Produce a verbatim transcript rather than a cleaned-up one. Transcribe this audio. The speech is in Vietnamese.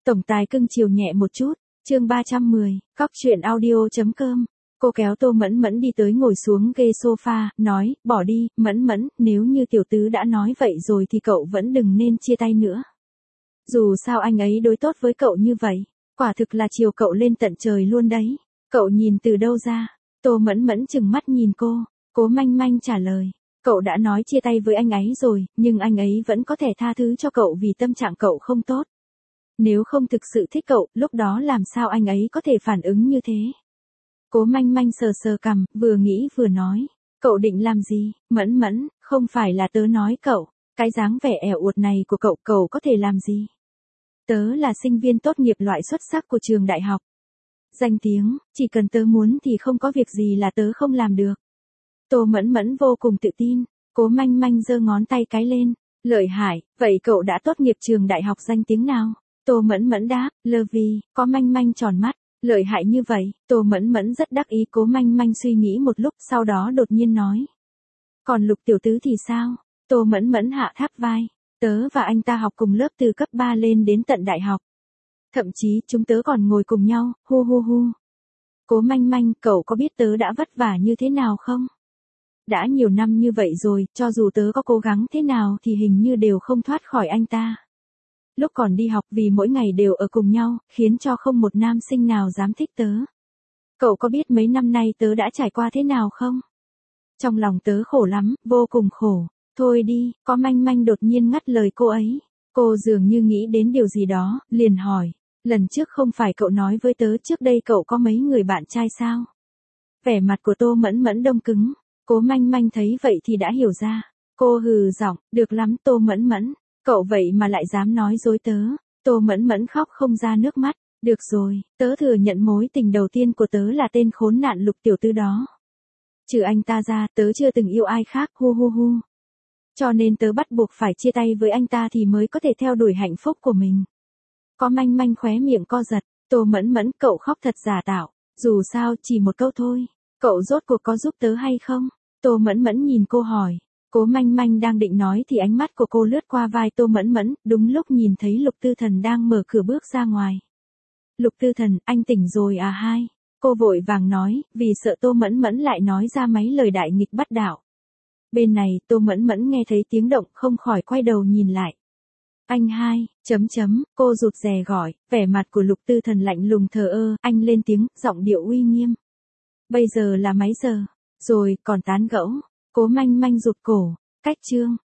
Tổng tài cưng chiều nhẹ một chút, chương ba trăm mười, cóc truyện audio.com. Cô kéo Tô Mẫn Mẫn đi tới ngồi xuống ghế sofa, nói, bỏ đi, Mẫn Mẫn, nếu như tiểu tứ đã nói vậy rồi thì cậu vẫn đừng nên chia tay nữa. Dù sao anh ấy đối tốt với cậu như vậy, quả thực là chiều cậu lên tận trời luôn đấy. Cậu nhìn từ đâu ra? Tô Mẫn Mẫn chừng mắt nhìn cô, Cố Manh Manh trả lời. Cậu đã nói chia tay với anh ấy rồi, nhưng anh ấy vẫn có thể tha thứ cho cậu vì tâm trạng cậu không tốt. Nếu không thực sự thích cậu, lúc đó làm sao anh ấy có thể phản ứng như thế? Cố Manh Manh sờ sờ cằm, vừa nghĩ vừa nói. Cậu định làm gì? Mẫn Mẫn, không phải là tớ nói cậu. Cái dáng vẻ ẻo uột này của cậu, cậu có thể làm gì? Tớ là sinh viên tốt nghiệp loại xuất sắc của trường đại học. Danh tiếng, chỉ cần tớ muốn thì không có việc gì là tớ không làm được. Tô Mẫn Mẫn vô cùng tự tin. Cố Manh Manh giơ ngón tay cái lên. Lợi hại, vậy cậu đã tốt nghiệp trường đại học danh tiếng nào? Tô Mẫn Mẫn đáp, lơ vi, có Manh Manh tròn mắt. Lợi hại như vậy, Tô Mẫn Mẫn rất đắc ý. Cố Manh Manh suy nghĩ một lúc, sau đó đột nhiên nói. Còn Lục tiểu tứ thì sao? Tô Mẫn Mẫn hạ tháp vai. Tớ và anh ta học cùng lớp từ cấp ba lên đến tận đại học. Thậm chí chúng tớ còn ngồi cùng nhau, hu hu hu. Cố Manh Manh, cậu có biết tớ đã vất vả như thế nào không? Đã nhiều năm như vậy rồi, cho dù tớ có cố gắng thế nào thì hình như đều không thoát khỏi anh ta. Lúc còn đi học vì mỗi ngày đều ở cùng nhau, khiến cho không một nam sinh nào dám thích tớ. Cậu có biết mấy năm nay tớ đã trải qua thế nào không? Trong lòng tớ khổ lắm, vô cùng khổ. Thôi đi, có Manh Manh đột nhiên ngắt lời cô ấy. Cô dường như nghĩ đến điều gì đó, liền hỏi. Lần trước không phải cậu nói với tớ trước đây cậu có mấy người bạn trai sao? Vẻ mặt của Tô Mẫn Mẫn đông cứng. Cố Manh Manh thấy vậy thì đã hiểu ra. Cô hừ giọng, được lắm Tô Mẫn Mẫn. Cậu vậy mà lại dám nói dối tớ. Tô Mẫn Mẫn khóc không ra nước mắt. Được rồi, tớ thừa nhận mối tình đầu tiên của tớ là tên khốn nạn Lục tiểu tứ đó. Trừ anh ta ra, tớ chưa từng yêu ai khác, hu hu hu. Cho nên tớ bắt buộc phải chia tay với anh ta thì mới có thể theo đuổi hạnh phúc của mình. Có Manh Manh khóe miệng co giật. Tô Mẫn Mẫn, cậu khóc thật giả tạo. Dù sao, chỉ một câu thôi. Cậu rốt cuộc có giúp tớ hay không? Tô Mẫn Mẫn nhìn cô hỏi. Cố Manh Manh đang định nói thì ánh mắt của cô lướt qua vai Tô Mẫn Mẫn, đúng lúc nhìn thấy Lục Tư Thần đang mở cửa bước ra ngoài. Lục Tư Thần, anh tỉnh rồi à hai? Cô vội vàng nói, vì sợ Tô Mẫn Mẫn lại nói ra mấy lời đại nghịch bất đạo. Bên này, Tô Mẫn Mẫn nghe thấy tiếng động, không khỏi quay đầu nhìn lại. Anh hai, chấm chấm, cô rụt rè gọi, vẻ mặt của Lục Tư Thần lạnh lùng thờ ơ, anh lên tiếng, giọng điệu uy nghiêm. Bây giờ là mấy giờ? Rồi, còn tán gẫu. Cố Manh Manh rụt cổ. Cách chương.